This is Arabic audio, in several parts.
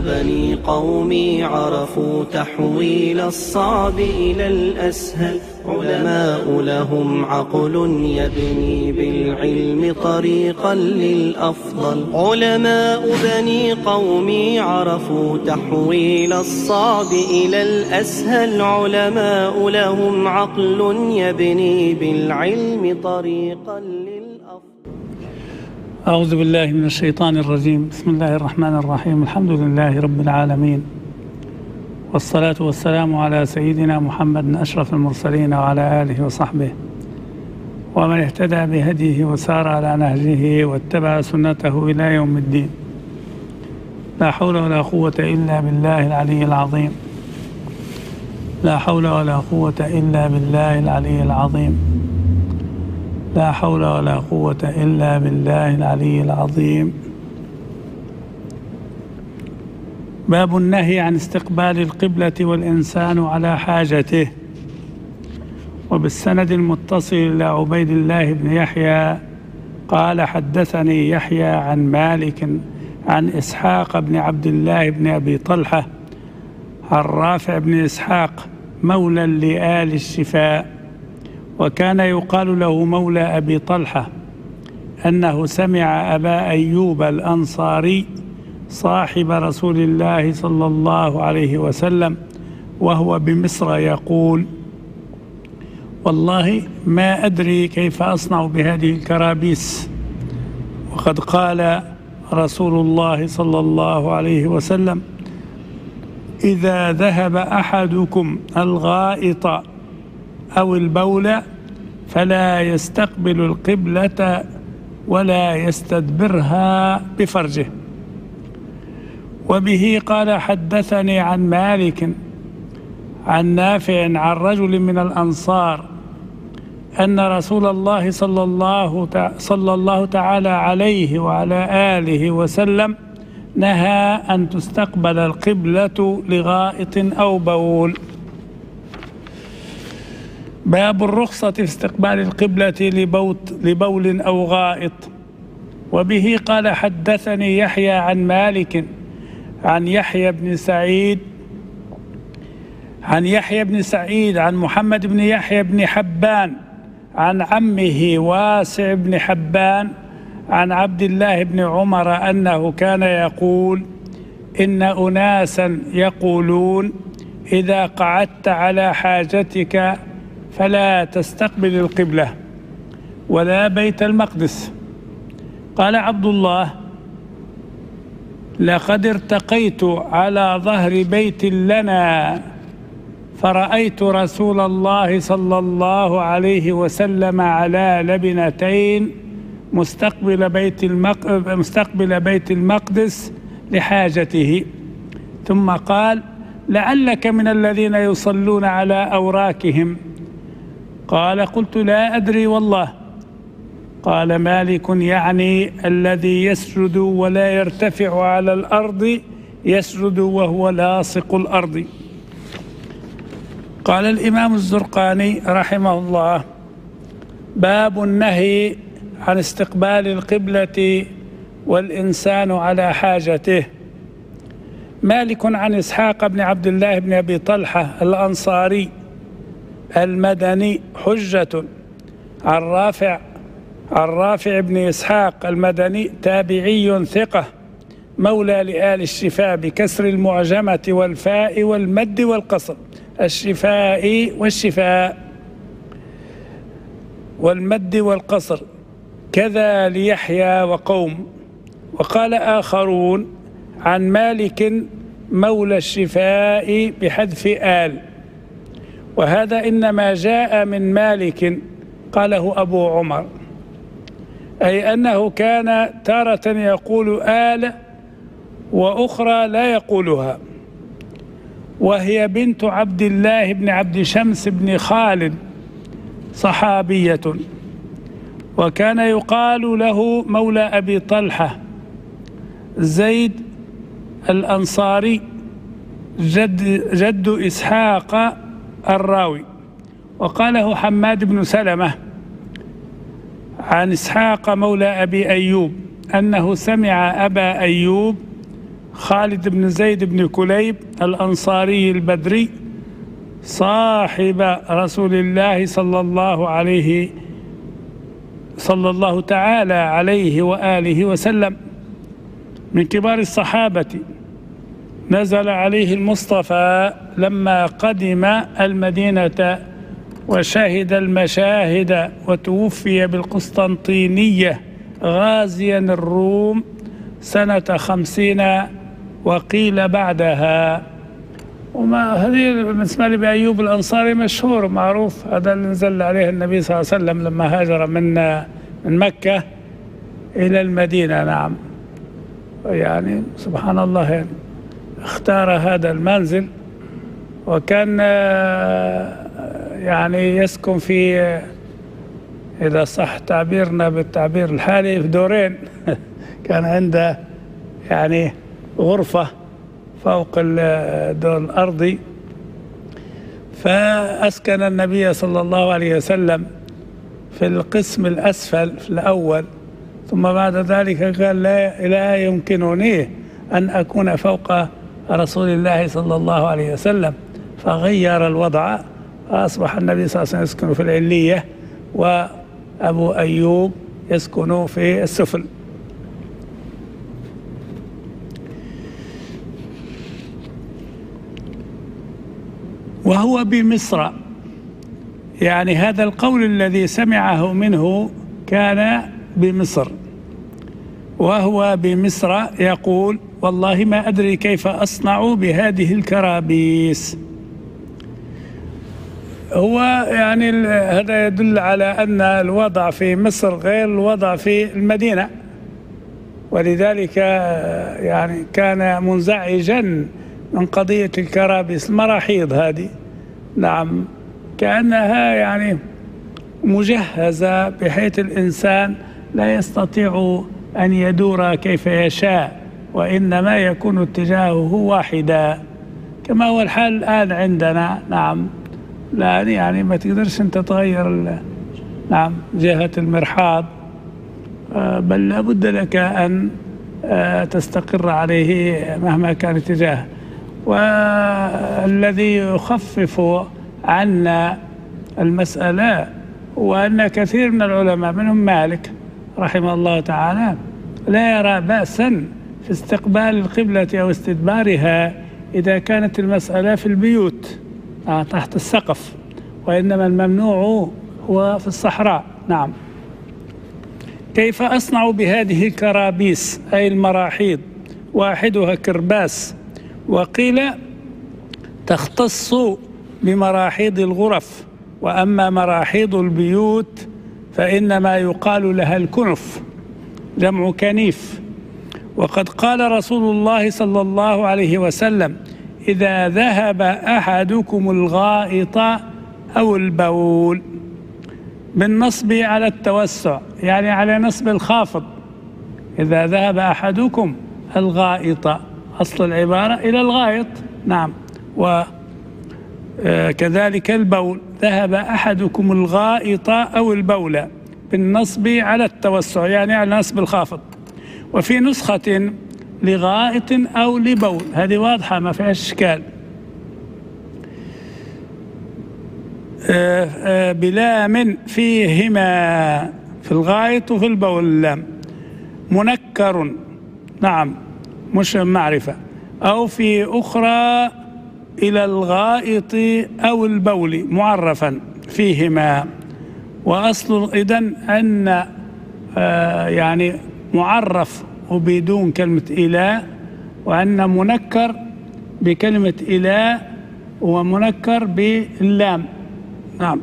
بني قومي عرفوا تحويل الصعب إلى الأسهل. علماء لهم عقل يبني بالعلم طريقا للأفضل. علماء بني قومي عرفوا تحويل الصعب إلى الأسهل. علماء لهم عقل يبني بالعلم طريقا للأفضل. أعوذ بالله من الشيطان الرجيم. بسم الله الرحمن الرحيم. الحمد لله رب العالمين، والصلاة والسلام على سيدنا محمد أشرف المرسلين وعلى آله وصحبه ومن اهتدى بهديه وسار على نهجه واتبع سنته إلى يوم الدين. لا حول ولا قوة إلا بالله العلي العظيم. لا حول ولا قوة إلا بالله العلي العظيم. لا حول ولا قوة إلا بالله العلي العظيم. باب النهي عن استقبال القبلة والإنسان على حاجته. وبالسند المتصل إلى عبيد الله بن يحيى قال حدثني يحيى عن مالك عن إسحاق بن عبد الله بن أبي طلحة عن رافع بن إسحاق مولى لآل الشفاء، وكان يقال له مولى أبي طلحة، أنه سمع أبا أيوب الأنصاري صاحب رسول الله صلى الله عليه وسلم وهو بمصر يقول: والله ما أدري كيف أصنع بهذه الكرابيس، وقد قال رسول الله صلى الله عليه وسلم: إذا ذهب أحدكم الغائط أو البول فلا يستقبل القبلة ولا يستدبرها بفرجه. وبه قال حدثني عن مالك عن نافع عن رجل من الأنصار أن رسول الله صلى الله تعالى عليه وعلى آله وسلم نهى أن تستقبل القبلة لغائط أو بول. باب الرخصة في استقبال القبلة لبول أو غائط. وبه قال حدثني يحيى عن مالك عن يحيى بن سعيد عن محمد بن يحيى بن حبان عن عمه واسع بن حبان عن عبد الله بن عمر أنه كان يقول: إن أناسا يقولون إذا قعدت على حاجتك فلا تستقبل القبلة ولا بيت المقدس. قال عبد الله: لقد ارتقيت على ظهر بيت لنا فرأيت رسول الله صلى الله عليه وسلم على لبنتين مستقبل بيت المقدس لحاجته، ثم قال: لعلك من الذين يصلون على أوراكهم. قال: قلت: لا أدري والله. قال مالك: يعني الذي يسجد ولا يرتفع على الأرض يسجد وهو لاصق الأرض. قال الإمام الزرقاني رحمه الله: باب النهي عن استقبال القبلة والإنسان على حاجته. مالك عن إسحاق بن عبد الله بن أبي طلحة الأنصاري المدني حجة عن رافع بن إسحاق المدني تابعي ثقة مولى لآل الشفاء بكسر المعجمة والفاء والمد والقصر، الشفاء والشفاء والمد والقصر، كذا ليحيى وقوم. وقال آخرون عن مالك مولى الشفاء بحذف آل، وهذا إنما جاء من مالك قاله أبو عمر، أي أنه كان تارة يقول آل وأخرى لا يقولها، وهي بنت عبد الله بن عبد شمس بن خالد صحابية، وكان يقال له مولى أبي طلحة زيد الأنصاري جد إسحاق الراوي. وقاله حماد بن سلمة عن إسحاق مولى أبي أيوب أنه سمع أبا أيوب خالد بن زيد بن كليب الأنصاري البدري صاحب رسول الله صلى الله تعالى عليه وآله وسلم، من كبار الصحابة. نزل عليه المصطفى لما قدم المدينة وشهد المشاهد، وتوفي بالقسطنطينية غازيا الروم سنة 50 وقيل بعدها. وما هذه بالنسبة لأبي أيوب الأنصاري مشهور معروف، هذا اللي نزل عليه النبي صلى الله عليه وسلم لما هاجر من مكة إلى المدينة. نعم، يعني سبحان الله، يعني اختار هذا المنزل، وكان يعني يسكن في، إذا صح تعبيرنا بالتعبير الحالي، في دورين. كان عنده يعني غرفة فوق الدور الأرضي، فأسكن النبي صلى الله عليه وسلم في القسم الأسفل في الأول، ثم بعد ذلك قال لا يمكنني أن أكون فوق رسول الله صلى الله عليه وسلم، فغير الوضع، فأصبح النبي صلى الله عليه وسلم يسكن في العلية، وأبو أيوب يسكن في السفل. وهو بمصر، يعني هذا القول الذي سمعه منه كان بمصر، وهو بمصر يقول: والله ما أدري كيف أصنع بهذه الكرابيس. هو يعني هذا يدل على أن الوضع في مصر غير الوضع في المدينة، ولذلك يعني كان منزعجا من قضية الكرابيس، المراحيض هذه. نعم، كأنها يعني مجهزة بحيث الإنسان لا يستطيع أن يدور كيف يشاء، وإنما يكون اتجاهه واحدا، كما هو الحال الآن عندنا. نعم، لا يعني ما تقدرش أنت تغير نعم جهة المرحاض، بل لابد لك أن تستقر عليه مهما كان اتجاهه. والذي يخفف عنا المسألة هو أن كثير من العلماء منهم مالك رحمه الله تعالى لا يرى بأسا في استقبال القبلة أو استدبارها إذا كانت المسألة في البيوت تحت السقف، وإنما الممنوع هو في الصحراء. نعم. كيف أصنع بهذه الكرابيس أي المراحيض؟ واحدها كرباس، وقيل تختص بمراحيض الغرف، وأما مراحيض البيوت فإنما يقال لها الكنف، جمع كنيف. وقد قال رسول الله صلى الله عليه وسلم: إذا ذهب أحدكم الغائط أو البول، بالنصب على التوسع، يعني على نصب الخافض. إذا ذهب أحدكم الغائط، أصل العبارة إلى الغائط. نعم. وكذلك البول، ذهب أحدكم الغائط أو البول، بالنصب على التوسع، يعني على نصب الخافض. وفي نسخة لغائط أو لبول، هذه واضحة ما فيها إشكال. بلام فيهما، في الغائط وفي البول اللام، منكر. نعم، مش معرفة. أو في أخرى إلى الغائط أو البول معرفا فيهما. وأصل إذن أن يعني معرف وبدون كلمة إلى، وأن منكر بكلمة إلى، ومنكر باللام. نعم.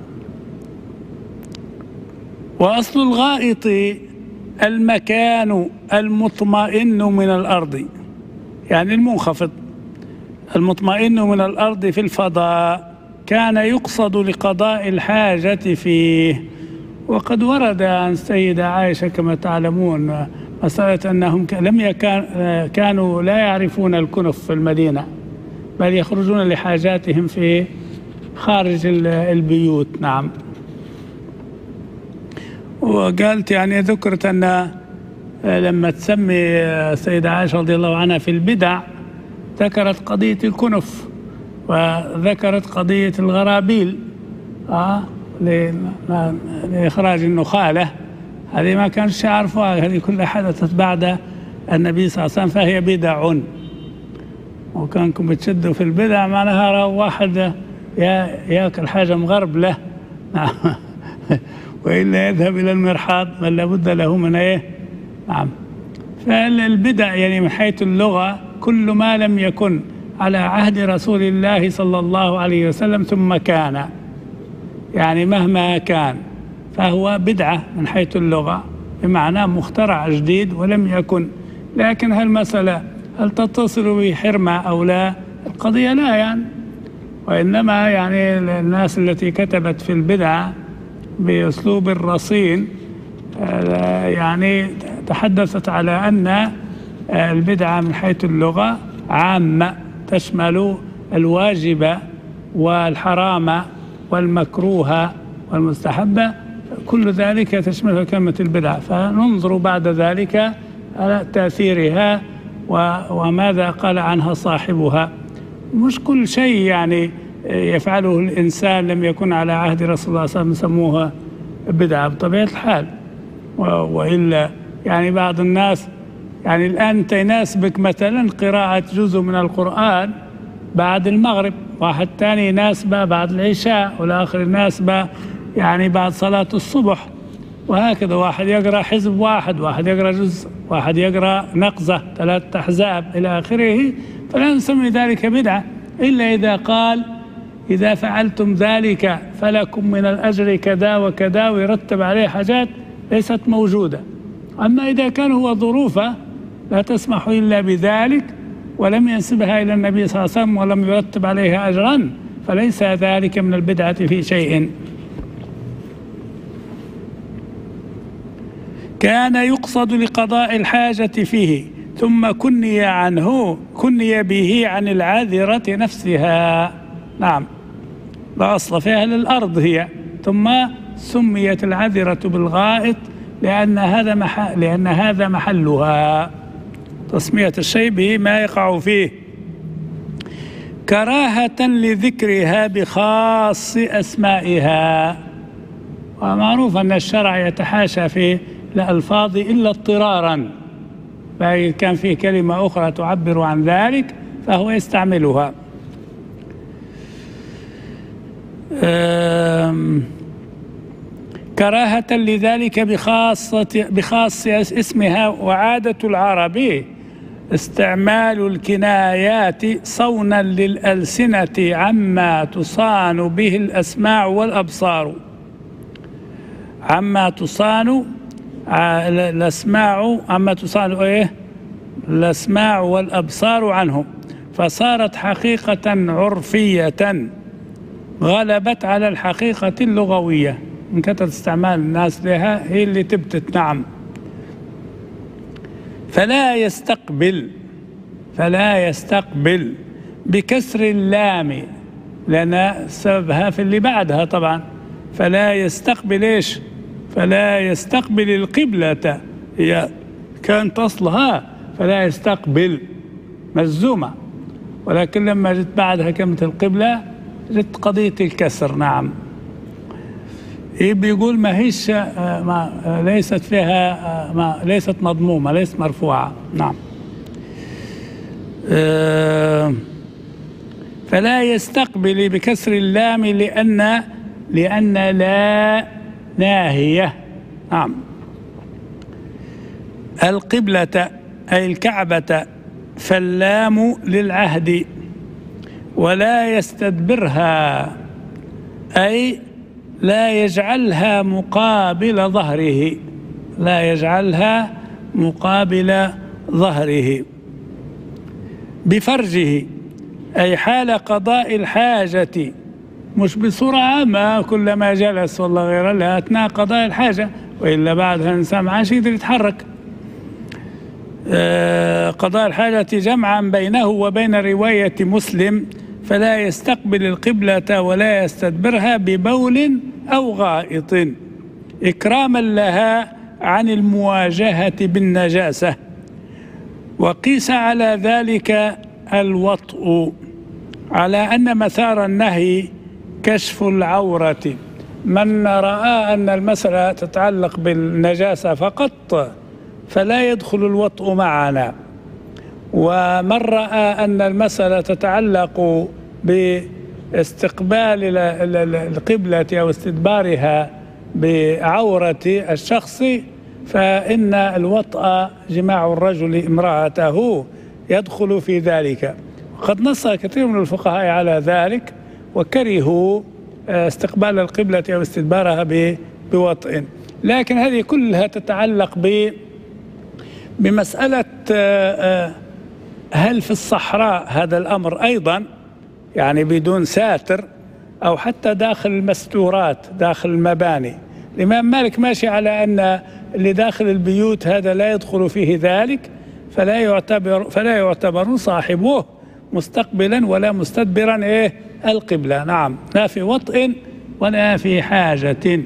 وأصل الغائط المكان المطمئن من الأرض، يعني المنخفض، المطمئن من الأرض في الفضاء، كان يقصد لقضاء الحاجة فيه. وقد ورد عن السيدة عائشة كما تعلمون مسألة أنهم كانوا لا يعرفون الكنف في المدينة، بل يخرجون لحاجاتهم في خارج البيوت. نعم. وقالت يعني ذكرت أن لما تسمي السيدة عائشة رضي الله عنها في البدع ذكرت قضية الكنف وذكرت قضية الغرابيل لإخراج النخالة. هذه ما كانش يعرفوها، هذه كلها حدثت بعد النبي صلى الله عليه وسلم، فهي بدع. وكانكم بتشدوا في البدع معناها واحد ياكل حاجة مغربلة وإلا يذهب إلى المرحاض بل لابد له من إيه. نعم. فالبدع يعني من حيث اللغة كل ما لم يكن على عهد رسول الله صلى الله عليه وسلم ثم كان، يعني مهما كان فهو بدعة من حيث اللغة، بمعنى مخترع جديد ولم يكن. لكن هالمسألة هل تتصل بحرمة أو لا؟ القضية لا يعني، وإنما يعني الناس التي كتبت في البدعة بأسلوب الرصين يعني تحدثت على أن البدعة من حيث اللغة عامة تشمل الواجب والحرام والمكروه والمستحبة، كل ذلك تشمل كلمة البدعة. فننظر بعد ذلك على تأثيرها وماذا قال عنها صاحبها. مش كل شيء يعني يفعله الإنسان لم يكن على عهد رسول الله صلى الله عليه وسلم يسموها بدعة بطبيعة الحال. وإلا يعني بعض الناس يعني الآن يناسبك مثلا قراءة جزء من القرآن بعد المغرب، واحد تاني يناسبه بعد العشاء، والآخر يناسبه يعني بعد صلاة الصبح، وهكذا. واحد يقرأ حزب واحد، واحد يقرأ جزء، واحد يقرأ نقزة 3 أحزاب إلى آخره. فلا نسمي ذلك بدعة إلا إذا قال إذا فعلتم ذلك فلكم من الأجر كذا وكذا، ويرتب عليه حاجات ليست موجودة. أما إذا كان هو ظروفه لا تسمح إلا بذلك ولم ينسبها إلى النبي صلى الله عليه وسلم ولم يرتب عليها أجرا، فليس ذلك من البدعة في شيء. كان يقصد لقضاء الحاجة فيه ثم كني به عن العاذرة نفسها. نعم، لا أصل فيها للأرض هي، ثم سميت العاذرة بالغائط لأن هذا محلها، تسمية الشيء به ما يقع فيه. كراهة لذكرها بخاص أسمائها، ومعروف أن الشرع يتحاشى في الألفاظ إلا اضطرارا، فإذا كان فيه كلمة أخرى تعبر عن ذلك فهو يستعملها. كراهة لذلك بخاص اسمها. وعادة العرب استعمال الكنايات صونا للألسنة عما تصان به الأسماع والأبصار، عما تصان الأسماع، عما تصان إيه الأسماع والأبصار عنه، فصارت حقيقة عرفية غلبت على الحقيقة اللغوية من كثرة استعمال الناس لها، هي اللي تبتت. نعم. فلا يستقبل بكسر اللام، لأن سببها في اللي بعدها طبعا. فلا يستقبل إيش؟ فلا يستقبل القبلة، هي كانت أصلها فلا يستقبل مجزومة، ولكن لما جت بعدها كلمة القبلة جت قضية الكسر. نعم. بيقول ما هيش ليست فيها ليست مضمومة، ليست مرفوعة. نعم. فلا يستقبل بكسر اللام لأن لا ناهية. نعم. القبلة أي الكعبة، فاللام للعهد. ولا يستدبرها أي لا يجعلها مقابل ظهره، لا يجعلها مقابل ظهره. بفرجه أي حال قضاء الحاجة، مش بسرعة ما كلما جلس والله غير لها أثناء قضاء الحاجة، وإلا بعدها الإنسان ما عادش يقدر يتحرك. قضاء الحاجة جمعا بينه وبين رواية مسلم. فلا يستقبل القبلة ولا يستدبرها ببول أو غائط إكراما لها عن المواجهة بالنجاسة. وقيس على ذلك الوطء على أن مثار النهي كشف العورة. من رأى أن المسألة تتعلق بالنجاسة فقط فلا يدخل الوطء معنا، ومن رأى أن المسألة تتعلق باستقبال القبلة أو استدبارها بعورة الشخص فإن الوطء جماع الرجل امرأته يدخل في ذلك. وقد نص كثير من الفقهاء على ذلك وكرهوا استقبال القبلة أو استدبارها بوطء. لكن هذه كلها تتعلق بمسألة هل في الصحراء هذا الأمر أيضا يعني بدون ساتر، أو حتى داخل المستورات داخل المباني. الإمام مالك ماشي على أن اللي داخل البيوت هذا لا يدخل فيه ذلك، فلا يعتبر صاحبه مستقبلا ولا مستدبرا القبلة. نعم، لا في وطء ولا في حاجة.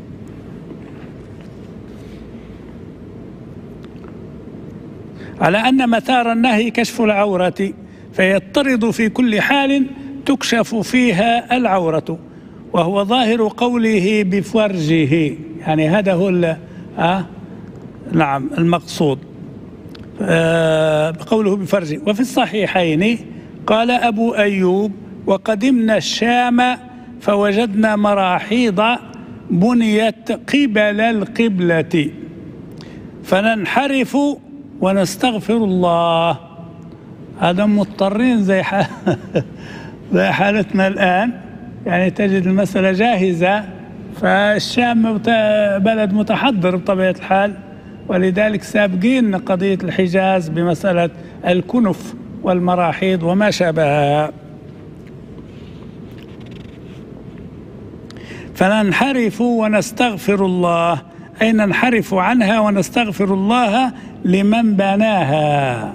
على أن مثار النهي كشف العورة، فيضطرد في كل حال تكشف فيها العورة، وهو ظاهر قوله بفرجه، يعني هذا هو نعم المقصود بقوله بفرجه. وفي الصحيحين قال أبو أيوب: وقدمنا الشام فوجدنا مراحيض بنيت قبل القبلة فننحرف ونستغفر الله. هذا مضطرين زي حالتنا الآن، يعني تجد المسألة جاهزة، فالشام بلد متحضر بطبيعة الحال، ولذلك سابقين قضية الحجاز بمسألة الكنف والمراحيض وما شابهها. فننحرف ونستغفر الله، أي ننحرف عنها ونستغفر الله لمن بناها.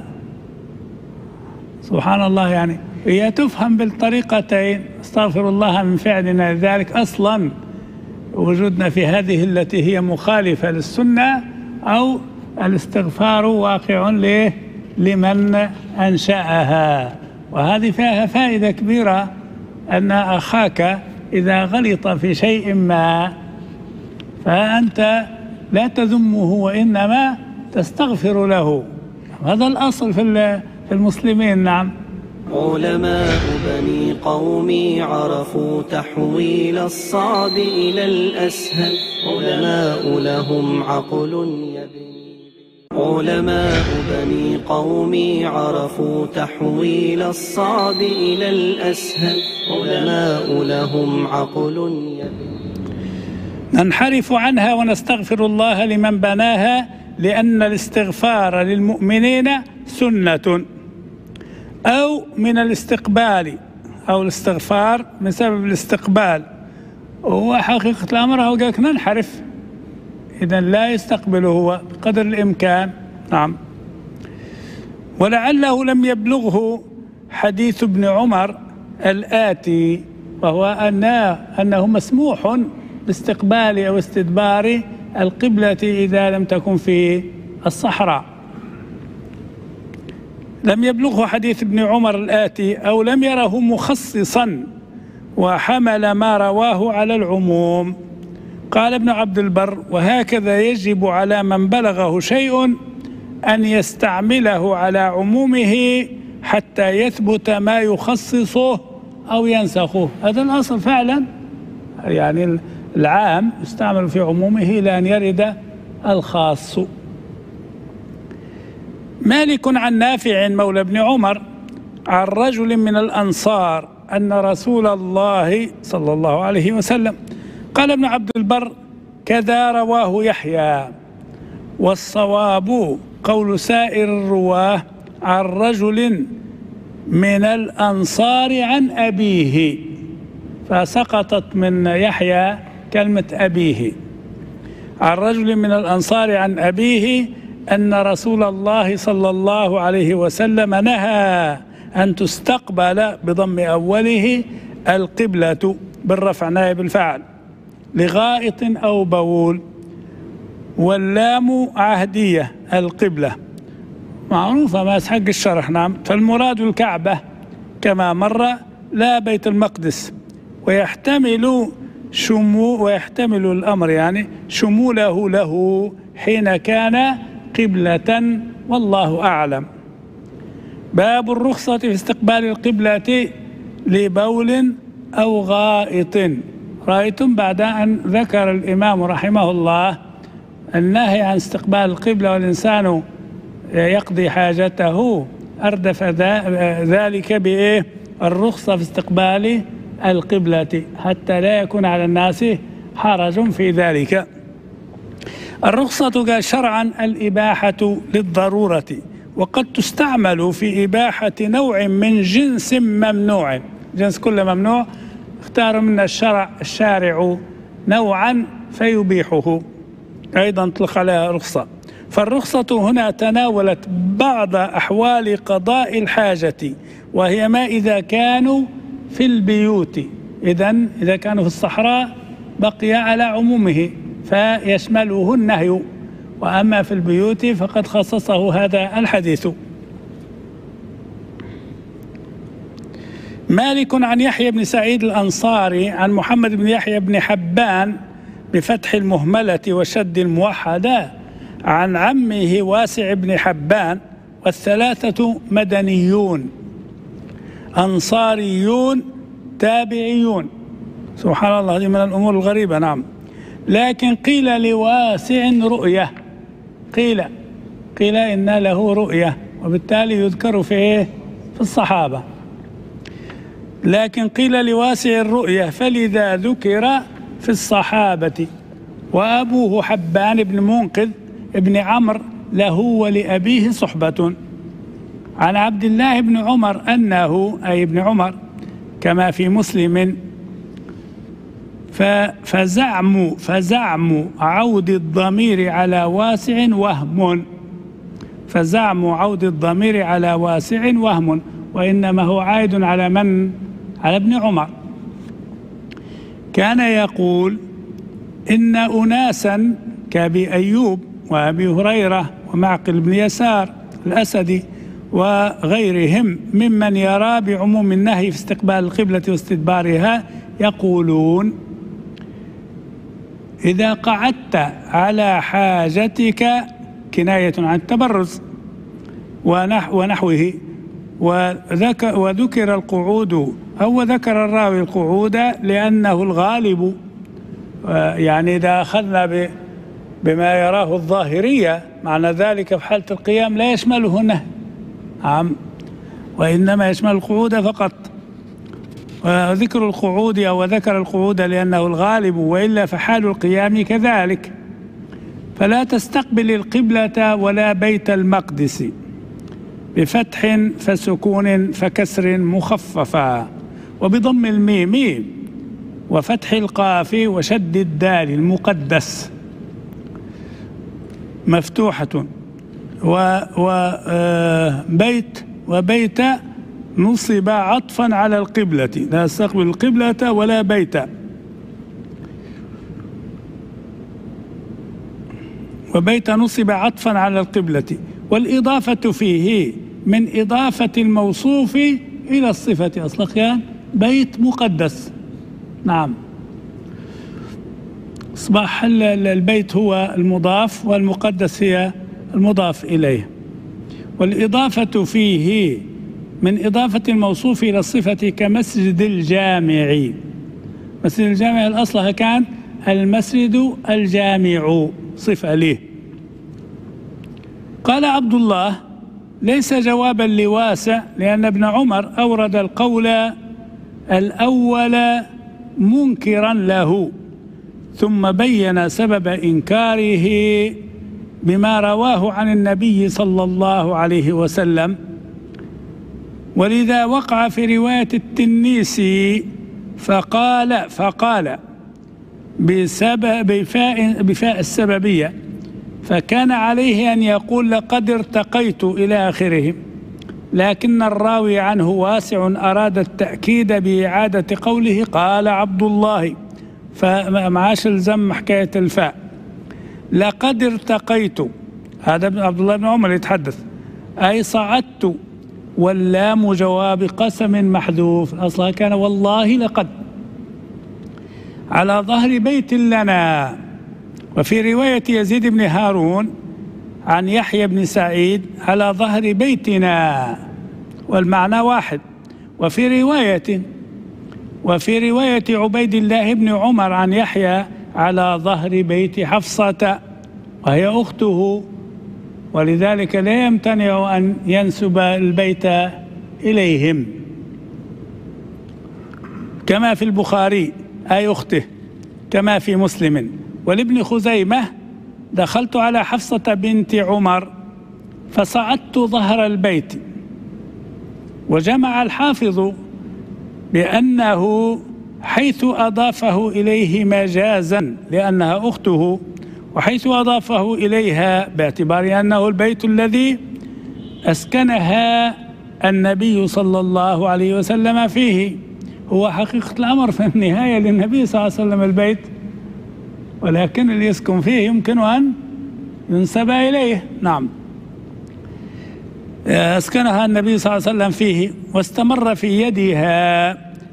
سبحان الله، يعني هي تفهم بالطريقتين، استغفر الله من فعلنا لذلك أصلا وجودنا في هذه التي هي مخالفة للسنة، أو الاستغفار واقع لمن أنشأها. وهذه فيها فائدة كبيرة، أن أخاك إذا غلط في شيء ما فأنت لا تذمه وإنما تستغفر له. هذا الأصل في المسلمين. نعم. علماء بني قومي عرفوا تحويل الصعب إلى الأسهل، علماء لهم عقل يبني. علماء بني قومي عرفوا تحويل الصعب إلى الأسهل، علماء لهم عقل يبني. ننحرف عنها ونستغفر الله لمن بناها، لأن الاستغفار للمؤمنين سنة، أو من الاستقبال، أو الاستغفار من سبب الاستقبال. وهو حقيقة الأمر هو قالك ننحرف، إذن لا يستقبله هو بقدر الإمكان. نعم. ولعله لم يبلغه حديث ابن عمر الآتي، وهو أنه مسموح باستقبال أو استدبار القبلة إذا لم تكن في الصحراء. لم يبلغه حديث ابن عمر الآتي، أو لم يره مخصصا وحمل ما رواه على العموم. قال ابن عبد البر: وهكذا يجب على من بلغه شيء أن يستعمله على عمومه حتى يثبت ما يخصصه أو ينسخه. هذا الأصل فعلا، يعني العام يستعمل في عمومه إلى أن يرد الخاص. مالك عن نافع مولى ابن عمر عن رجل من الأنصار أن رسول الله صلى الله عليه وسلم. قال ابن عبد البر: كذا رواه يحيى، والصواب قول سائر الرواه عن رجل من الأنصار عن أبيه، فسقطت من يحيى كلمة أبيه. عن رجل من الأنصار عن أبيه أن رسول الله صلى الله عليه وسلم نهى أن تستقبل بضم أوله القبلة بالرفع نائب الفاعل لغائط أو بول. واللام عهدية القبلة معروفة ما حق الشرح. نعم. فالمراد الكعبة كما مر لا بيت المقدس، ويحتمل الأمر يعني شموله له حين كان قبلة، والله أعلم. باب الرخصة في استقبال القبلة لبول أو غائط. رأيتم بعد أن ذكر الإمام رحمه الله النهي عن استقبال القبلة والإنسان يقضي حاجته، أردف ذلك بإيه؟ الرخصة في استقبال القبلة حتى لا يكون على الناس حرج في ذلك. الرخصة شرعا الإباحة للضرورة، وقد تستعمل في إباحة نوع من جنس ممنوع. جنس كل ممنوع اختار من الشارع نوعا فيبيحه، أيضا تطلق عليها رخصة. فالرخصة هنا تناولت بعض أحوال قضاء الحاجة، وهي ما إذا كانوا في البيوت. إذا كانوا في الصحراء بقي على عمومه فيشمله النهي، وأما في البيوت فقد خصصه هذا الحديث. مالك عن يحيى بن سعيد الأنصاري عن محمد بن يحيى بن حبان بفتح المهملة وشد الموحدة عن عمه واسع بن حبان، والثلاثة مدنيون أنصاريون تابعيون. سبحان الله، هذه من الأمور الغريبة. نعم. لكن قيل لواسع رؤية، قيل إن له رؤية، وبالتالي يذكر في الصحابة. لكن قيل لواسع الرؤية فلذا ذكر في الصحابة. وأبوه حبان بن منقذ ابن عمرو له ولأبيه صحبة. عن عبد الله بن عمر أنه، أي ابن عمر كما في مسلم، فزعم عود الضمير على واسع وهم. فزعم عود الضمير على واسع وهم، وإنما هو عائد على من؟ على ابن عمر. كان يقول إن أناسا كأبي أيوب وأبي هريرة ومعقل بن يسار الأسدي وغيرهم ممن يرى بعموم النهي في استقبال القبلة واستدبارها يقولون: إذا قعدت على حاجتك، كناية عن التبرز ونحوه. وذكر القعود، أو ذكر الراوي القعود لأنه الغالب، يعني إذا أخذنا بما يراه الظاهرية معنى ذلك في حالة القيام لا يشمله النهي، وإنما يشمل القعود فقط. وذكر القعود أو ذكر القعود لأنه الغالب، وإلا فحال القيام كذلك. فلا تستقبل القبلة ولا بيت المقدس، بفتح فسكون فكسر مخففا، وبضم الميم وفتح القاف وشد الدال المقدس مفتوحة. وبيت نصب عطفا على القبلة، لا يستقبل القبلة ولا بيت. وبيت نصب عطفا على القبلة، والإضافة فيه من إضافة الموصوف إلى الصفة. أصلا كان بيت مقدس. نعم. أصبح البيت هو المضاف والمقدس هي المضاف إليه. والإضافة فيه من إضافة الموصوف إلى الصفة كمسجد الجامع. مسجد الجامع الأصل كان المسجد الجامع صفة له. قال عبد الله: ليس جوابا لواسع، لأن ابن عمر أورد القول الأول منكرا له، ثم بين سبب إنكاره بما رواه عن النبي صلى الله عليه وسلم. ولذا وقع في رواية التنيسي فقال بفاء السببية، فكان عليه أن يقول: لقد ارتقيت إلى آخره. لكن الراوي عنه واسع أراد التأكيد بإعادة قوله قال عبد الله، فمعاش الزم حكاية الفاء. لقد ارتقيت، هذا عبد الله بن عمر يتحدث، أي صعدت، واللام جواب قسم محذوف، أصلها كان والله لقد، على ظهر بيت لنا. وفي رواية يزيد بن هارون عن يحيى بن سعيد على ظهر بيتنا، والمعنى واحد. وفي رواية عبيد الله بن عمر عن يحيى على ظهر بيت حفصة وهي أخته، ولذلك لا يمتنع أن ينسب البيت إليهم، كما في البخاري أي أخته، كما في مسلم. ولابن خزيمة دخلت على حفصة بنت عمر فصعدت ظهر البيت. وجمع الحافظ بأنه حيث أضافه إليه مجازا لأنها أخته، وحيث أضافه إليها باعتبار أنه البيت الذي أسكنها النبي صلى الله عليه وسلم فيه. هو حقيقة الأمر في النهاية للنبي صلى الله عليه وسلم البيت، ولكن اللي يسكن فيه يمكن أن ينسب إليه. نعم، أسكنها النبي صلى الله عليه وسلم فيه، واستمر في يدها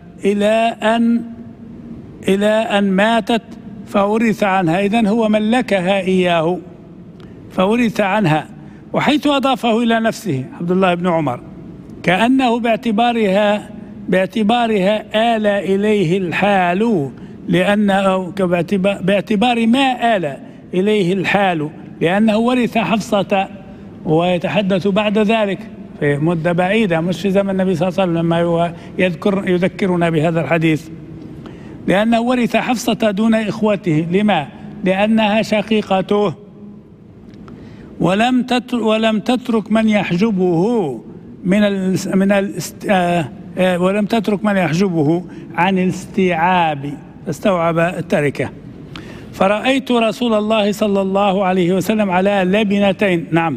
إلى أن ماتت فورث عنها. إذن هو ملكها إياه فورث عنها. وحيث أضافه إلى نفسه عبد الله بن عمر كأنه باعتبارها آل إليه الحال، لأنه باعتبار ما آل إليه الحال لأنه ورث حفصة، ويتحدث بعد ذلك في مدة بعيدة مش في زمن النبي صلى الله عليه وسلم لما يذكرنا بهذا الحديث، لأنه ورث حفصة دون إخوته. لما؟ لأنها شقيقته، ولم تترك من يحجبه ولم تترك من يحجبه عن الاستيعاب، استوعب التركة. فرأيت رسول الله صلى الله عليه وسلم على لبنتين. نعم،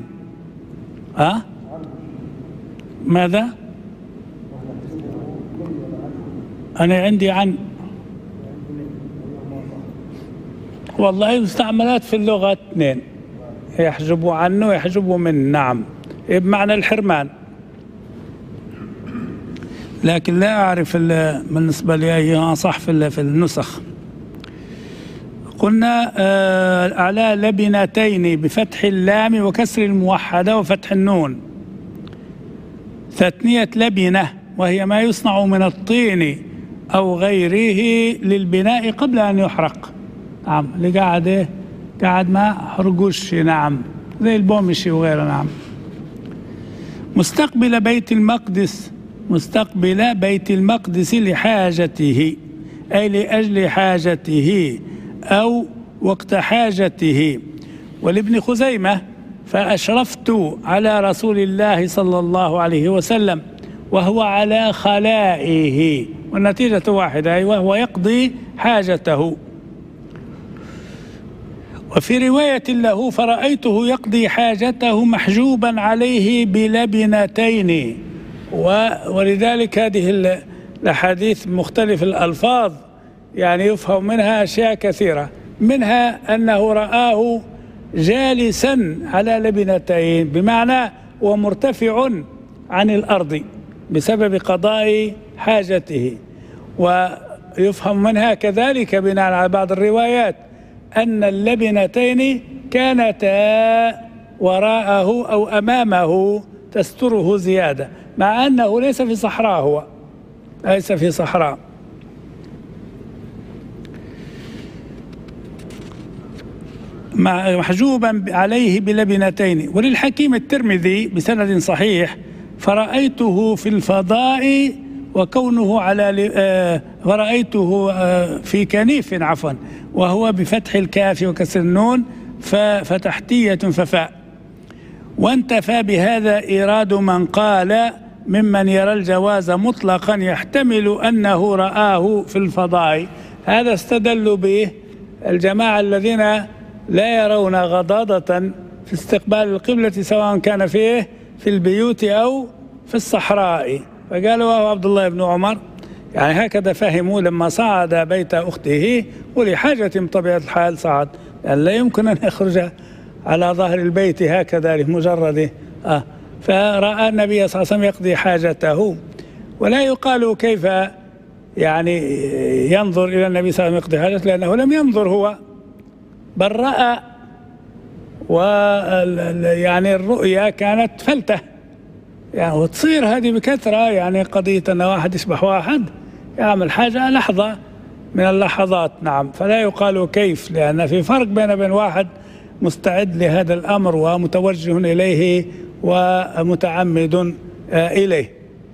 ماذا؟ أنا عندي عن، والله مستعملات في اللغة اثنين، يحجبوا عنه ويحجبوا من. نعم، بمعنى الحرمان، لكن لا أعرف بالنسبة لي أيها صح في النسخ. قلنا على لبنتين بفتح اللام وكسر الموحدة وفتح النون، تثنية لبنة وهي ما يصنع من الطين أو غيره للبناء قبل أن يحرق. نعم، اللي قاعد ما حرقوش. نعم، زي البومشي وغيره. نعم، مستقبل بيت المقدس لحاجته، أي لأجل حاجته أو وقت حاجته. ولابن خزيمة فأشرفت على رسول الله صلى الله عليه وسلم وهو على خلائه، والنتيجة واحدة، وهو يقضي حاجته. وفي رواية له فرأيته يقضي حاجته محجوبا عليه بلبنتين. ولذلك هذه الأحاديث مختلف الألفاظ يعني يفهم منها أشياء كثيرة، منها أنه رآه جالسا على لبنتين، بمعنى هو مرتفع عن الأرض بسبب قضاء حاجته. ويفهم منها كذلك بناء على بعض الروايات أن اللبنتين كانتا وراءه أو أمامه تستره زيادة، مع أنه ليس في صحراء، هو ليس في صحراء. محجوبا عليه بلبنتين. وللحكيم الترمذي بسند صحيح فرأيته في الفضاء وكونه فرأيته في كنيف وهو بفتح الكاف وكسر النون فتحتية ففاء. وانتفى بهذا إيراد من قال ممن يرى الجواز مطلقا يحتمل أنه رآه في الفضاء. هذا استدلوا به الجماعة الذين لا يرون غضاضة في استقبال القبلة سواء كان في البيوت أو في الصحراء، فقالوا وهو عبد الله بن عمر، يعني هكذا فهموا لما صعد بيت أخته ولحاجة بطبيعة الحال صعد. يعني لا يمكن أن يخرج على ظهر البيت هكذا لمجرد فرأى النبي صلى الله عليه وسلم يقضي حاجته، ولا يقال كيف يعني ينظر إلى النبي صلى الله عليه وسلم يقضي حاجته، لأنه لم ينظر هو، بل رأى، ويعني الرؤيا كانت فلتة يعني، وتصير هذه بكثرة يعني، قضية أن واحد يشبح واحد يعمل حاجة لحظة من اللحظات. نعم، فلا يقال كيف، لأن في فرق بين واحد مستعد لهذا الأمر ومتوجه إليه ومتعمد إليه.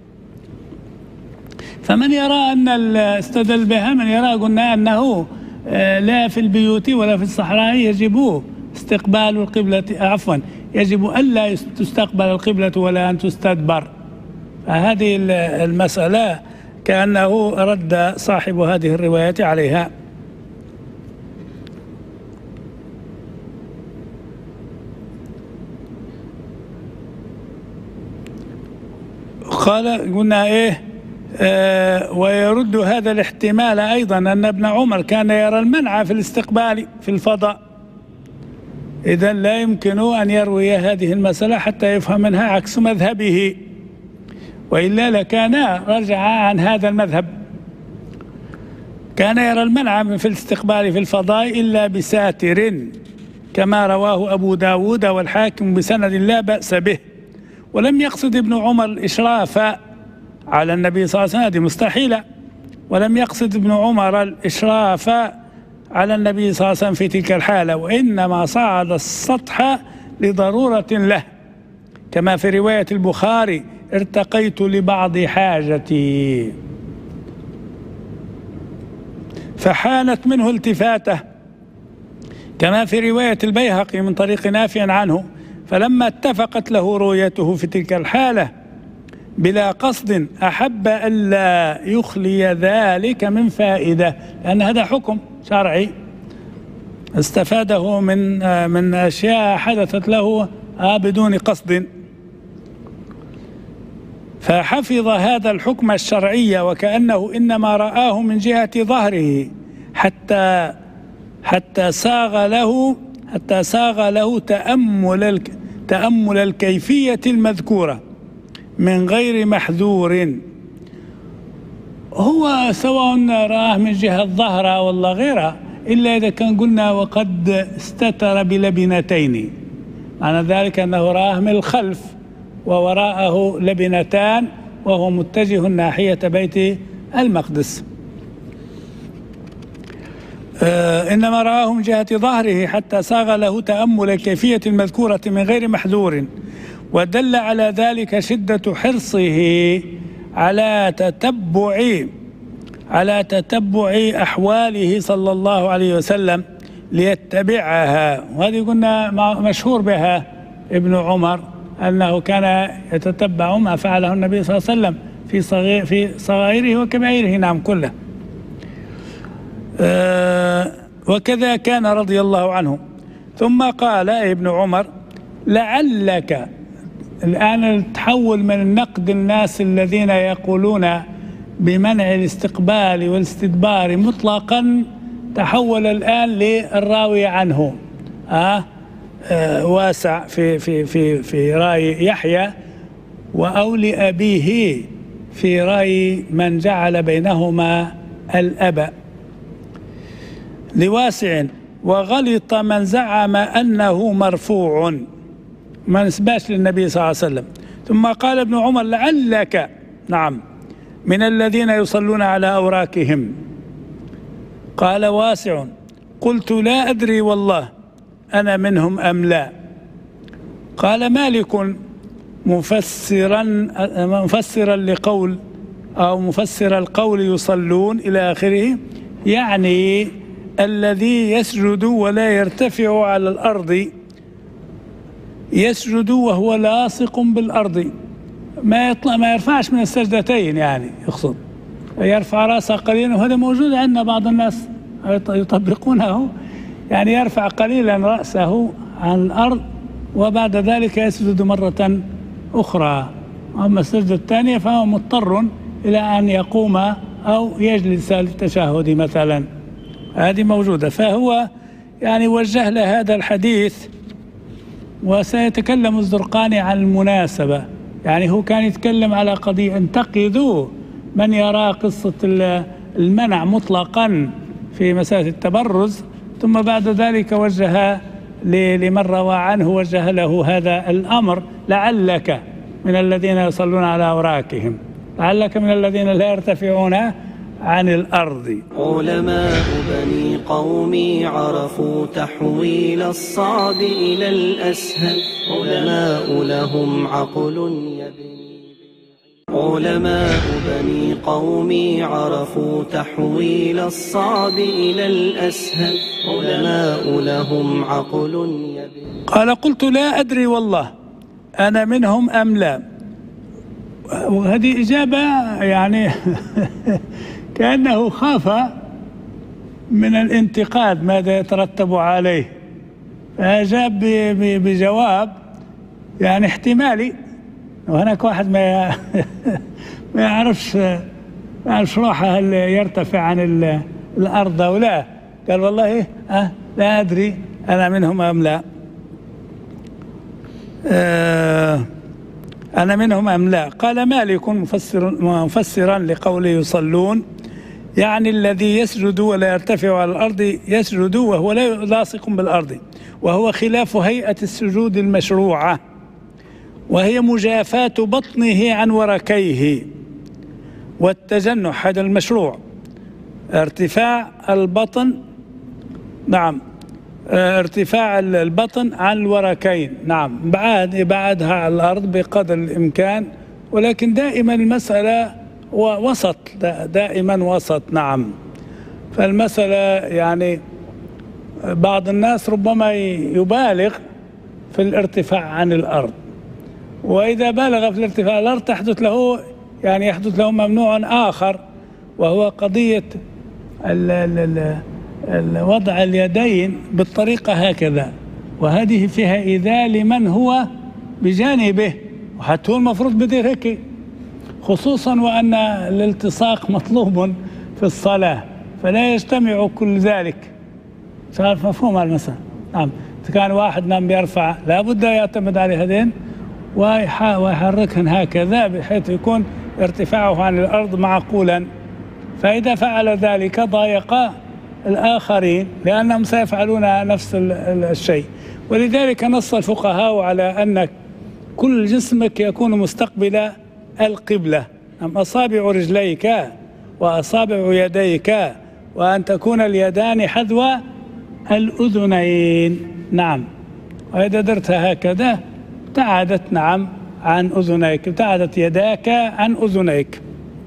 فمن يرى أن استدل بها، من يرى قلنا أنه لا في البيوت ولا في الصحراء يجب استقبال القبلة، عفوا يجب ألا تستقبل القبلة ولا أن تستدبر. فهذه المسألة كأنه رد صاحب هذه الرواية عليها. قال قلنا ويرد هذا الاحتمال أيضا أن ابن عمر كان يرى المنع في الاستقبال في الفضاء، إذن لا يمكن أن يروي هذه المسألة حتى يفهم منها عكس مذهبه، وإلا لكان رجع عن هذا المذهب. كان يرى المنع في الاستقبال في الفضاء إلا بساتر، كما رواه أبو داود والحاكم بسند لا بأس به. ولم يقصد ابن عمر الإشراف على النبي صلى الله عليه وسلم، هذه مستحيلة. ولم يقصد ابن عمر الإشراف على النبي صلى الله عليه وسلم في تلك الحالة، وإنما صعد السطح لضرورة له، كما في رواية البخاري: ارتقيت لبعض حاجتي، فحانت منه التفاته، كما في رواية البيهقي من طريق نافع عنه: فلما اتفقت له رؤيته في تلك الحالة بلا قصد أحب ألا يخلي ذلك من فائدة، لأن هذا حكم شرعي استفاده من أشياء حدثت له بدون قصد، فحفظ هذا الحكم الشرعي، وكأنه إنما رآه من جهة ظهره حتى ساغ له تأمل الكيفية المذكورة من غير محذور. هو سواء رآه من جهة ظهره ولا غيرها، إلا إذا كان قلنا وقد استتر بلبنتين، معنى ذلك أنه رآه من الخلف ووراءه لبنتان وهو متجه ناحية بيت المقدس. إنما رآه من جهة ظهره حتى ساغ له تأمل الكيفية المذكورة من غير محذور، ودل على ذلك شدة حرصه على تتبع أحواله صلى الله عليه وسلم ليتبعها. وهذه قلنا مشهور بها ابن عمر، أنه كان يتتبع ما فعله النبي صلى الله عليه وسلم في صغائره وكبائره، نعم كله. وكذا كان رضي الله عنه. ثم قال ابن عمر: لعلك، الآن تحول من النقد الناس الذين يقولون بمنع الاستقبال والاستدبار مطلقا، تحول الآن للراوي عنه واسع في رأي يحيى، أو لأبيه في رأي من جعل بينهما الأب لواسع، وغلط من زعم أنه مرفوع ما نسباش للنبي صلى الله عليه وسلم. ثم قال ابن عمر: لعلك، نعم، من الذين يصلون على أوراكهم. قال واسع: قلت لا أدري والله أنا منهم أم لا. قال مالك مفسرا لقول أو مفسر القول يصلون إلى آخره، يعني الذي يسجد ولا يرتفع على الأرض، يسجد وهو لاصق بالأرض، ما يرفعش من السجدتين، يعني يقصد يرفع رأسه قليلا، وهذا موجود عندنا بعض الناس يطبقونه، يعني يرفع قليلا رأسه عن الأرض وبعد ذلك يسجد مرة أخرى. أما السجدة الثانية فهو مضطر إلى أن يقوم أو يجلس للتشهد مثلا، هذه موجودة. فهو يعني وجه له هذا الحديث. وسيتكلم الزرقاني عن المناسبة، يعني هو كان يتكلم على قضية انتقدوا من يرى قصة المنع مطلقا في مسألة التبرز، ثم بعد ذلك وجه لمن روى عنه وجه له هذا الأمر: لعلك من الذين يصلون على أوراقهم، لعلك من الذين لا يرتفعون عن الأرض. علماء بني قومي عرفوا تحويل الصعب إلى الأسهل، علماء لهم عقل يبني. علماء بني قومي عرفوا تحويل الصعب إلى الأسهل، علماء لهم عقل يبني. قال: قلت لا أدري والله أنا منهم أم لا. وهذه إجابة يعني كأنه خاف من الانتقاد ماذا يترتب عليه، فأجاب بجواب يعني احتمالي، وهناك واحد ما يعرفش روحه هل يرتفع عن الأرض أو لا. قال: والله لا أدري أنا منهم أم لا، أنا منهم أم لا. قال مالك مفسرا لقوله يصلون، يعني الذي يسجد ولا يرتفع على الأرض يسجد وهو لا لاصق بالأرض، وهو خلاف هيئة السجود المشروعة، وهي مجافاة بطنه عن وركيه والتجنح. هذا المشروع، ارتفاع البطن، نعم، ارتفاع البطن عن الوركين، نعم، بعدها على الأرض بقدر الإمكان، ولكن دائما المسألة وسط، دائما وسط، نعم. فالمسألة يعني بعض الناس ربما يبالغ في الارتفاع عن الأرض، وإذا بالغ في الارتفاع عن الأرض يحدث له ممنوع آخر، وهو قضية وضع اليدين بالطريقة هكذا، وهذه فيها إيذاء لمن هو بجانبه، وحتى هو المفروض بدير هيك، خصوصا وأن الالتصاق مطلوب في الصلاة، فلا يجتمع كل ذلك. صار مفهوم المسألة؟ نعم. إذا كان واحد نام بيرفع لابد يعتمد على هذين ويحركهن هكذا بحيث يكون ارتفاعه عن الأرض معقولا، فإذا فعل ذلك ضايق الآخرين لأنهم سيفعلون نفس الشيء. ولذلك نص الفقهاء على أن كل جسمك يكون مستقبل القبلة، أصابع رجليك وأصابع يديك، وأن تكون اليدان حذو الأذنين، نعم. وإذا درت هكذا ابتعدت، نعم، عن أذنيك، ابتعدت يداك عن أذنيك.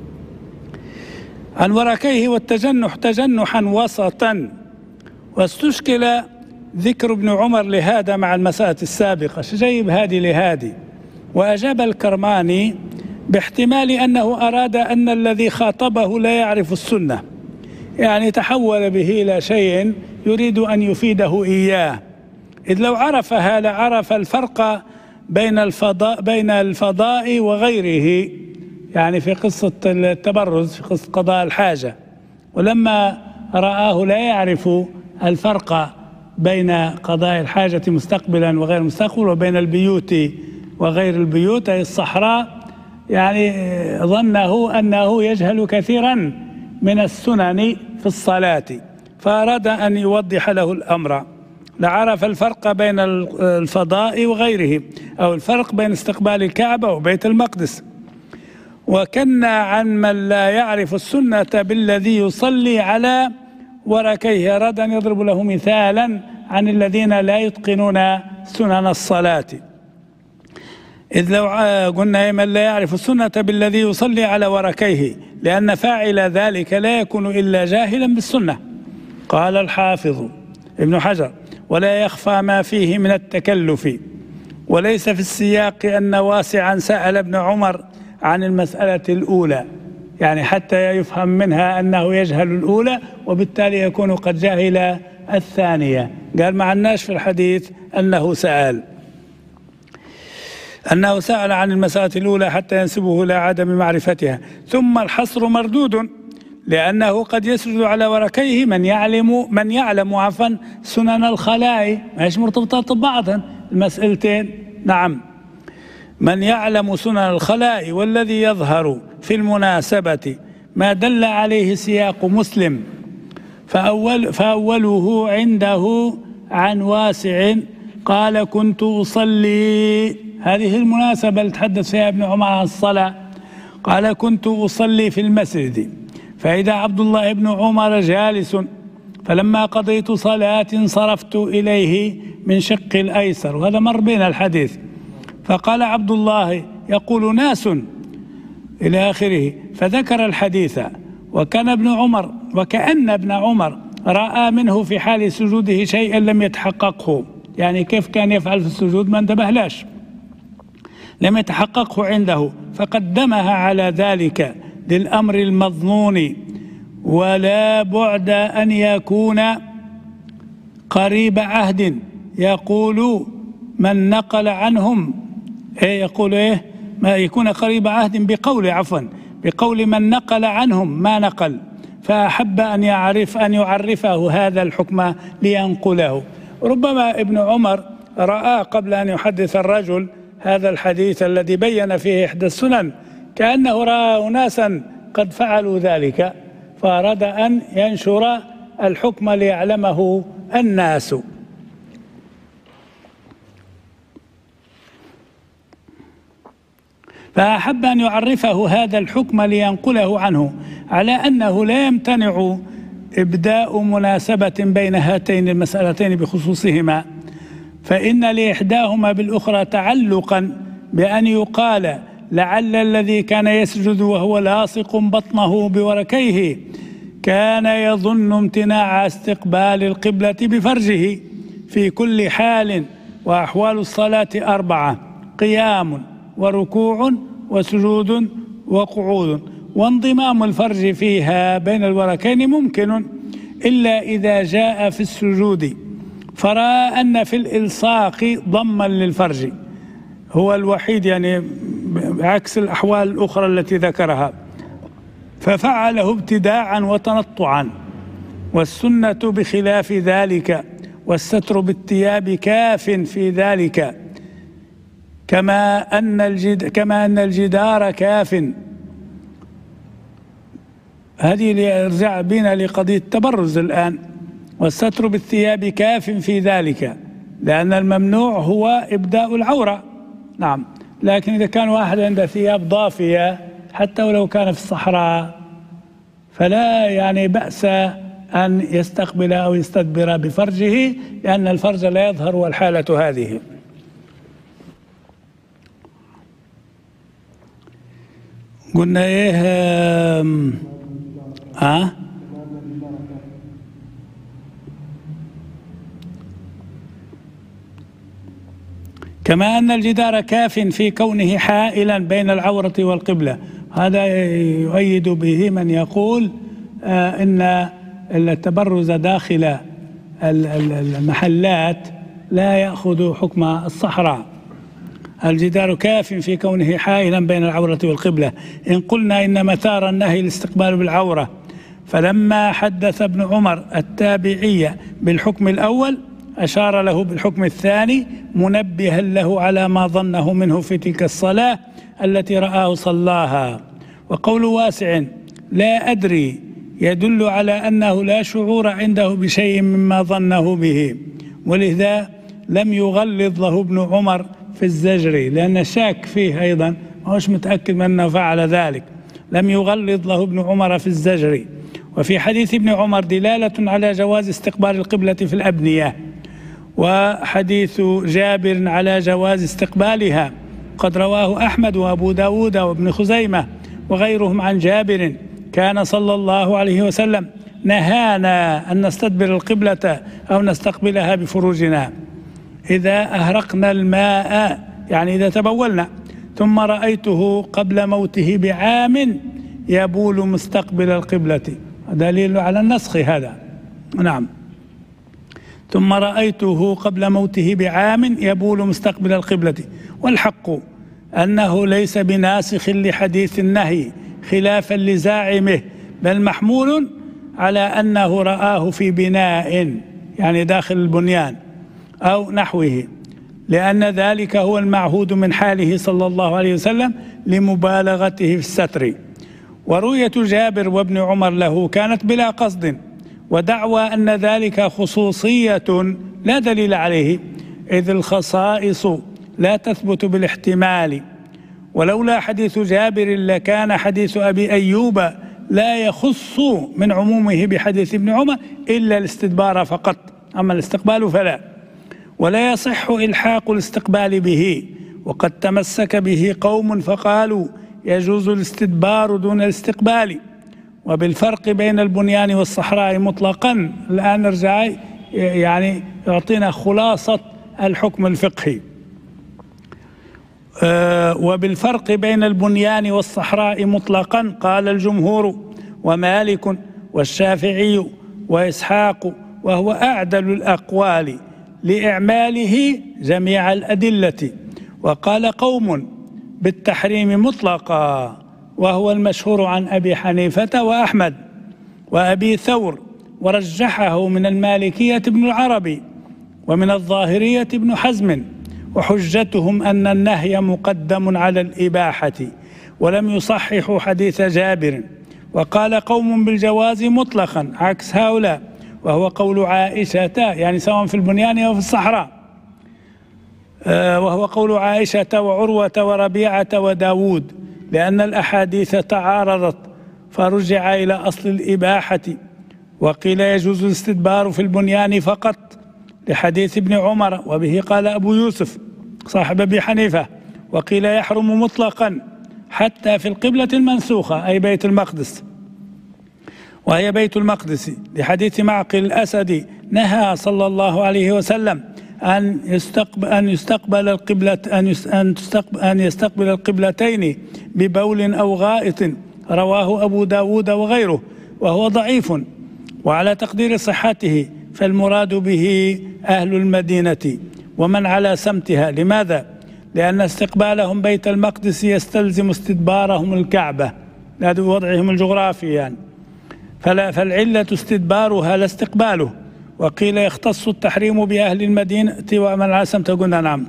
عن وركيه والتجنح تجنحا وسطا. واستشكل ذكر ابن عمر لهذا مع المسألة السابقة، جيب هذه لهذه. وأجاب الكرماني باحتمال أنه أراد أن الذي خاطبه لا يعرف السنة، يعني تحول به إلى شيء يريد أن يفيده إياه، إذ لو عرفها لعرف الفرق بين الفضاء وغيره، يعني في قصة التبرز، في قصة قضاء الحاجة. ولما رآه لا يعرف الفرق بين قضاء الحاجة مستقبلا وغير مستقبل، وبين البيوت وغير البيوت أي الصحراء، يعني ظنه أنه يجهل كثيرا من السنن في الصلاة، فأراد أن يوضح له الأمر، لعرف الفرق بين الفضاء وغيره، أو الفرق بين استقبال الكعبة وبيت المقدس. وكنا عن من لا يعرف السنة بالذي يصلي على وركيه، أراد أن يضرب له مثالا عن الذين لا يتقنون سنن الصلاة، إذ لو قلنا من لا يعرف السنة بالذي يصلي على وركيه، لأن فاعل ذلك لا يكون إلا جاهلا بالسنة. قال الحافظ ابن حجر: ولا يخفى ما فيه من التكلف، وليس في السياق أن واسعا سأل ابن عمر عن المسألة الأولى، يعني حتى يفهم منها أنه يجهل الأولى وبالتالي يكون قد جهل الثانية. قال ما عناش في الحديث أنه سأل عن المسألة الأولى حتى ينسبه إلى عدم معرفتها. ثم الحصر مردود، لأنه قد يسجد على وركيه من يعلم عفوا سنن الخلاء، ماهيش مرتبطات ببعضها المسألتين. نعم، من يعلم سنن الخلاء، والذي يظهر في المناسبة ما دل عليه سياق مسلم، فأوله عنده عن واسع قال كنت أصلي، هذه المناسبة اللي تحدث فيها ابن عمر عن الصلاة، قال كنت أصلي في المسجد فإذا عبد الله بن عمر جالس، فلما قضيت صلاة انصرفت إليه من شق الأيسر، وهذا مر بين الحديث، فقال عبد الله يقول ناس إلى آخره، فذكر الحديث. وكأن ابن عمر رأى منه في حال سجوده شيئا لم يتحققه، يعني كيف كان يفعل في السجود ما انتبهلاش، لم يتحققه عنده، فقدمها على ذلك للأمر المظنون، ولا بعد أن يكون قريب عهد، يقول من نقل عنهم ما يكون قريب عهد بقول من نقل عنهم ما نقل، فأحب أن يعرفه هذا الحكم لينقله. ربما ابن عمر رأى قبل أن يحدث الرجل هذا الحديث الذي بين فيه إحدى السنن، كأنه رأى أناسا قد فعلوا ذلك، فأراد أن ينشر الحكم ليعلمه الناس. فأحب أن يعرفه هذا الحكم لينقله عنه، على أنه لا يمتنع إبداء مناسبة بين هاتين المسألتين بخصوصهما، فإن لإحداهما بالأخرى تعلقا، بأن يقال لعل الذي كان يسجد وهو لاصق بطنه بوركيه كان يظن امتناع استقبال القبلة بفرجه في كل حال، وأحوال الصلاة 4: قيام وركوع وسجود وقعود، وانضمام الفرج فيها بين الوركين ممكن، إلا إذا جاء في السجود فرأى أن في الإلصاق ضما للفرج، هو الوحيد يعني عكس الأحوال الأخرى التي ذكرها، ففعله ابتداعا وتنطعا، والسنة بخلاف ذلك، والستر بالثياب كاف في ذلك، كما أن الجدار كاف. هذه يرجع بنا لقضية التبرز الآن. والستر بالثياب كاف في ذلك، لأن الممنوع هو إبداء العورة. نعم، لكن إذا كان واحد عنده ثياب ضافية حتى ولو كان في الصحراء فلا يعني بأس أن يستقبل أو يستدبر بفرجه، لأن الفرج لا يظهر والحالة هذه. قلنا إيه كما أن الجدار كاف في كونه حائلا بين العورة والقبلة. هذا يؤيد به من يقول إن التبرز داخل المحلات لا يأخذ حكم الصحراء. الجدار كاف في كونه حائلا بين العورة والقبلة. إن قلنا إن مثار النهي الاستقبال بالعورة، فلما حدث ابن عمر التابعية بالحكم الأول أشار له بالحكم الثاني، منبها له على ما ظنه منه في تلك الصلاة التي رآه صلاها. وقول واسع لا أدري يدل على أنه لا شعور عنده بشيء مما ظنه به، ولذا لم يغلظ له ابن عمر في الزجر، لأن شاك فيه أيضا، ما هوش متأكد من أنه فعل ذلك. لم يغلظ له ابن عمر في الزجر. وفي حديث ابن عمر دلالة على جواز استقبال القبلة في الأبنية، وحديث جابر على جواز استقبالها قد رواه أحمد وأبو داود وابن خزيمة وغيرهم عن جابر كان صلى الله عليه وسلم نهانا أن نستدبر القبلة أو نستقبلها بفروجنا إذا أهرقنا الماء، يعني إذا تبولنا، ثم رأيته قبل موته بعام يبول مستقبل القبلة، دليل على النسخ هذا. نعم، ثم رأيته قبل موته بعام يبول مستقبل القبلة. والحق أنه ليس بناسخ لحديث النهي خلافا لزاعمه بل محمول على أنه رآه في بناء، يعني داخل البنيان أو نحوه، لأن ذلك هو المعهود من حاله صلى الله عليه وسلم لمبالغته في الستر. ورؤية جابر وابن عمر له كانت بلا قصد، ودعوى أن ذلك خصوصية لا دليل عليه، إذ الخصائص لا تثبت بالاحتمال. ولولا حديث جابر لكان حديث أبي أيوب لا يخص من عمومه بحديث ابن عمر إلا الاستدبار فقط، أما الاستقبال فلا، ولا يصح إلحاق الاستقبال به. وقد تمسك به قوم فقالوا يجوز الاستدبار دون الاستقبال. وبالفرق بين البنيان والصحراء مطلقا، الآن نرجع يعني يعطينا خلاصة الحكم الفقهي. وبالفرق بين البنيان والصحراء مطلقا قال الجمهور ومالك والشافعي وإسحاق، وهو أعدل الأقوال لإعماله جميع الأدلة. وقال قوم بالتحريم مطلقا، وهو المشهور عن أبي حنيفة وأحمد وأبي ثور، ورجحه من المالكية ابن العربي، ومن الظاهرية ابن حزم، وحجتهم أن النهي مقدم على الإباحة، ولم يصححوا حديث جابر. وقال قوم بالجواز مطلقا عكس هؤلاء، وهو قول عائشة، يعني سواء في البنيان أو في الصحراء، وهو قول عائشة وعروة وربيعة وداود، لأن الأحاديث تعارضت فرجع إلى أصل الإباحة. وقيل يجوز الاستدبار في البنيان فقط لحديث ابن عمر، وبه قال أبو يوسف صاحب أبي حنيفة. وقيل يحرم مطلقا حتى في القبلة المنسوخة، أي بيت المقدس، وهي بيت المقدس، لحديث معقل الأسدي نهى صلى الله عليه وسلم أن يستقبل القبلتين ببول أو غائط، رواه أبو داود وغيره، وهو ضعيف. وعلى تقدير صحته فالمراد به أهل المدينة ومن على سمتها. لماذا؟ لأن استقبالهم بيت المقدس يستلزم استدبارهم الكعبة لوضعهم الجغرافي يعني، فالعلة استدبارها لا استقباله. وقيل يختص التحريم بأهل المدينة ومن على سمتها، قلنا نعم،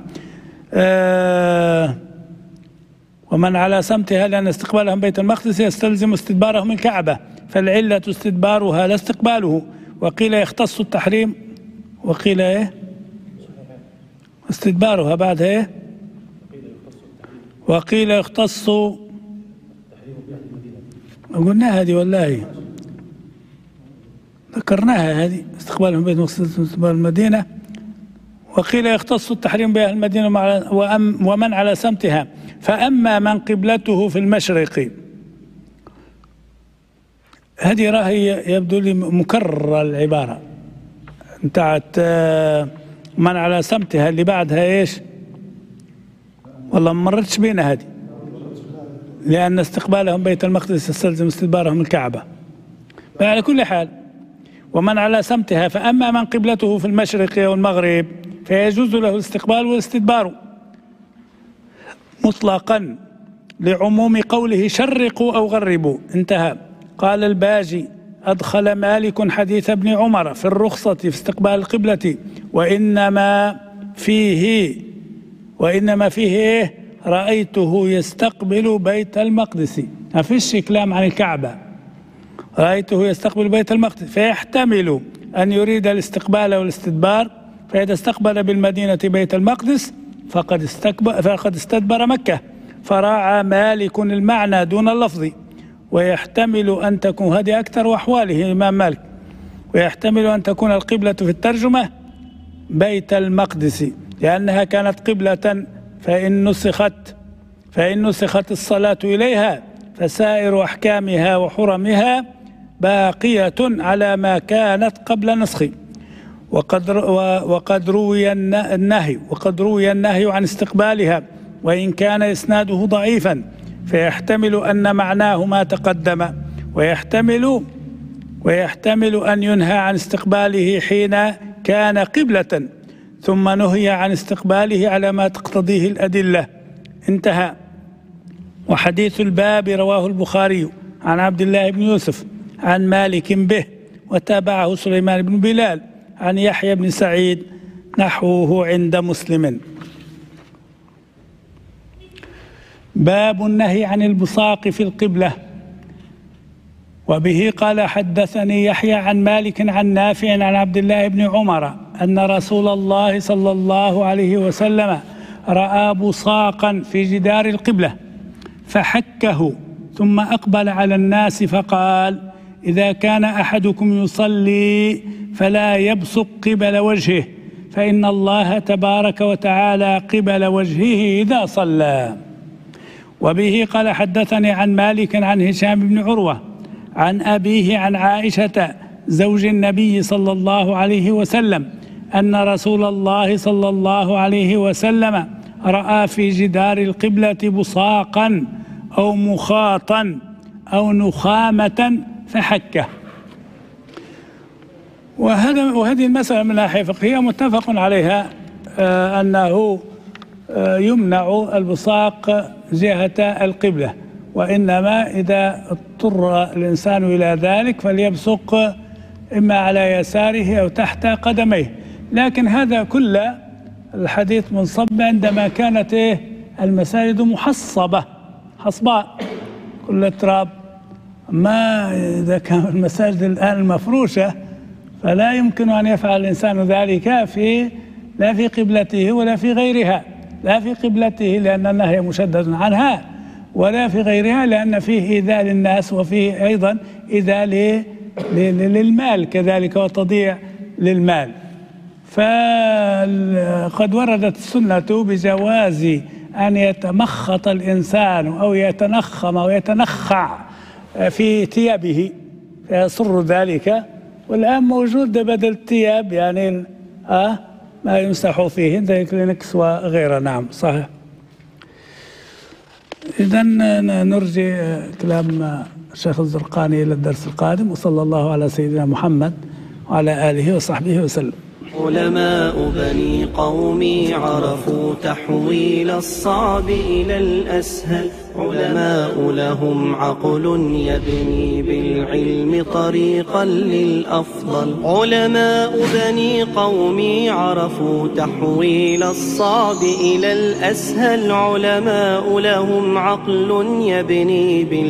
ومن على سمتها، لأن استقبالهم بيت المقدس يستلزم استدبارهم الكعبة، فالعلة استدبارها لا استقباله. وقيل يختص التحريم، وقيل ايه استدبارها بعدها ايه، وقيل يختص، قلناها هذه والله ذكرناها، هذه استقبالهم بيت المقدس استقبال المدينة. وقيل يختص التحريم بأهل المدينة ومن على سمتها. فأما من قبلته في المشرق، هذه راهي يبدو لي مكرر العبارة انتعت من على سمتها، اللي بعدها ايش؟ والله ما مرتش بينا هذه، لأن استقبالهم بيت المقدس يستلزم استدبارهم الكعبة. فعلى كل حال، ومن على سمتها، فأما من قبلته في المشرق والمغرب فيجوز له الاستقبال والاستدبار مطلقا، لعموم قوله شرقوا أو غربوا، انتهى. قال الباجي أدخل مالك حديث ابن عمر في الرخصة في استقبال القبلة، وإنما فيه إيه؟ رأيته يستقبل بيت المقدس، ما فيش كلام عن الكعبة، رأيته يستقبل بيت المقدس، فيحتمل أن يريد الاستقبال والاستدبار. فإذا استقبل بالمدينة بيت المقدس فقد استدبر مكة، فراعى مالك المعنى دون اللفظ. ويحتمل أن تكون، هذه أكثر أحواله الإمام مالك، ويحتمل أن تكون القبلة في الترجمة بيت المقدس، لأنها كانت قبلة فإن نسخت الصلاة إليها فسائر أحكامها وحرمها باقية على ما كانت قبل نسخ. وقد روي النهي عن استقبالها، وإن كان إسناده ضعيفا، فيحتمل أن معناه ما تقدم، ويحتمل أن ينهى عن استقباله حين كان قبلة، ثم نهي عن استقباله على ما تقتضيه الأدلة، انتهى. وحديث الباب رواه البخاري عن عبد الله بن يوسف عن مالك به، وتابعه سليمان بن بلال عن يحيى بن سعيد نحوه عند مسلم. باب النهي عن البصاق في القبلة. وبه قال حدثني يحيى عن مالك عن نافع عن عبد الله بن عمر أن رسول الله صلى الله عليه وسلم رأى بصاقا في جدار القبلة فحكه، ثم أقبل على الناس فقال: إذا كان أحدكم يصلي فلا يبصق قبل وجهه، فإن الله تبارك وتعالى قبل وجهه إذا صلى. وبه قال حدثني عن مالك عن هشام بن عروة عن أبيه عن عائشة زوج النبي صلى الله عليه وسلم أن رسول الله صلى الله عليه وسلم رأى في جدار القبلة بصاقا أو مخاطا أو نخامة فحكه. وهذه المسألة من ناحية فقهية متفق عليها أنه يمنع البصاق جهة القبلة، وإنما إذا اضطر الإنسان إلى ذلك فليبصق إما على يساره أو تحت قدميه. لكن هذا كل الحديث منصب عندما كانت المساجد محصبة حصباء كل تراب. ما إذا كان المساجد الآن المفروشة فلا يمكن أن يفعل الإنسان ذلك لا في قبلته ولا في غيرها. لا في قبلته لأن النهي مشدد عنها، ولا في غيرها لأن فيه إيذاء للناس، وفيه أيضا إيذاء للمال كذلك وتضييع للمال. فقد وردت السنة بجواز أن يتمخط الإنسان أو يتنخم أو يتنخع في ثيابه فيصر ذلك، والآن موجود بدل الثياب يعني ما يمسح فيه ذلك لينكس وغيره. نعم صحيح. إذن نرجي كلام الشيخ الزرقاني إلى الدرس القادم، وصلى الله على سيدنا محمد وعلى آله وصحبه وسلم. علماء بني قومي عرفوا تحويل الصعب إلى الأسهل، علماء لهم عقل يبني بالعلم طريقا للأفضل. علماء بني قومي عرفوا تحويل الصعب إلى الأسهل، علماء لهم عقل يبني بالعلم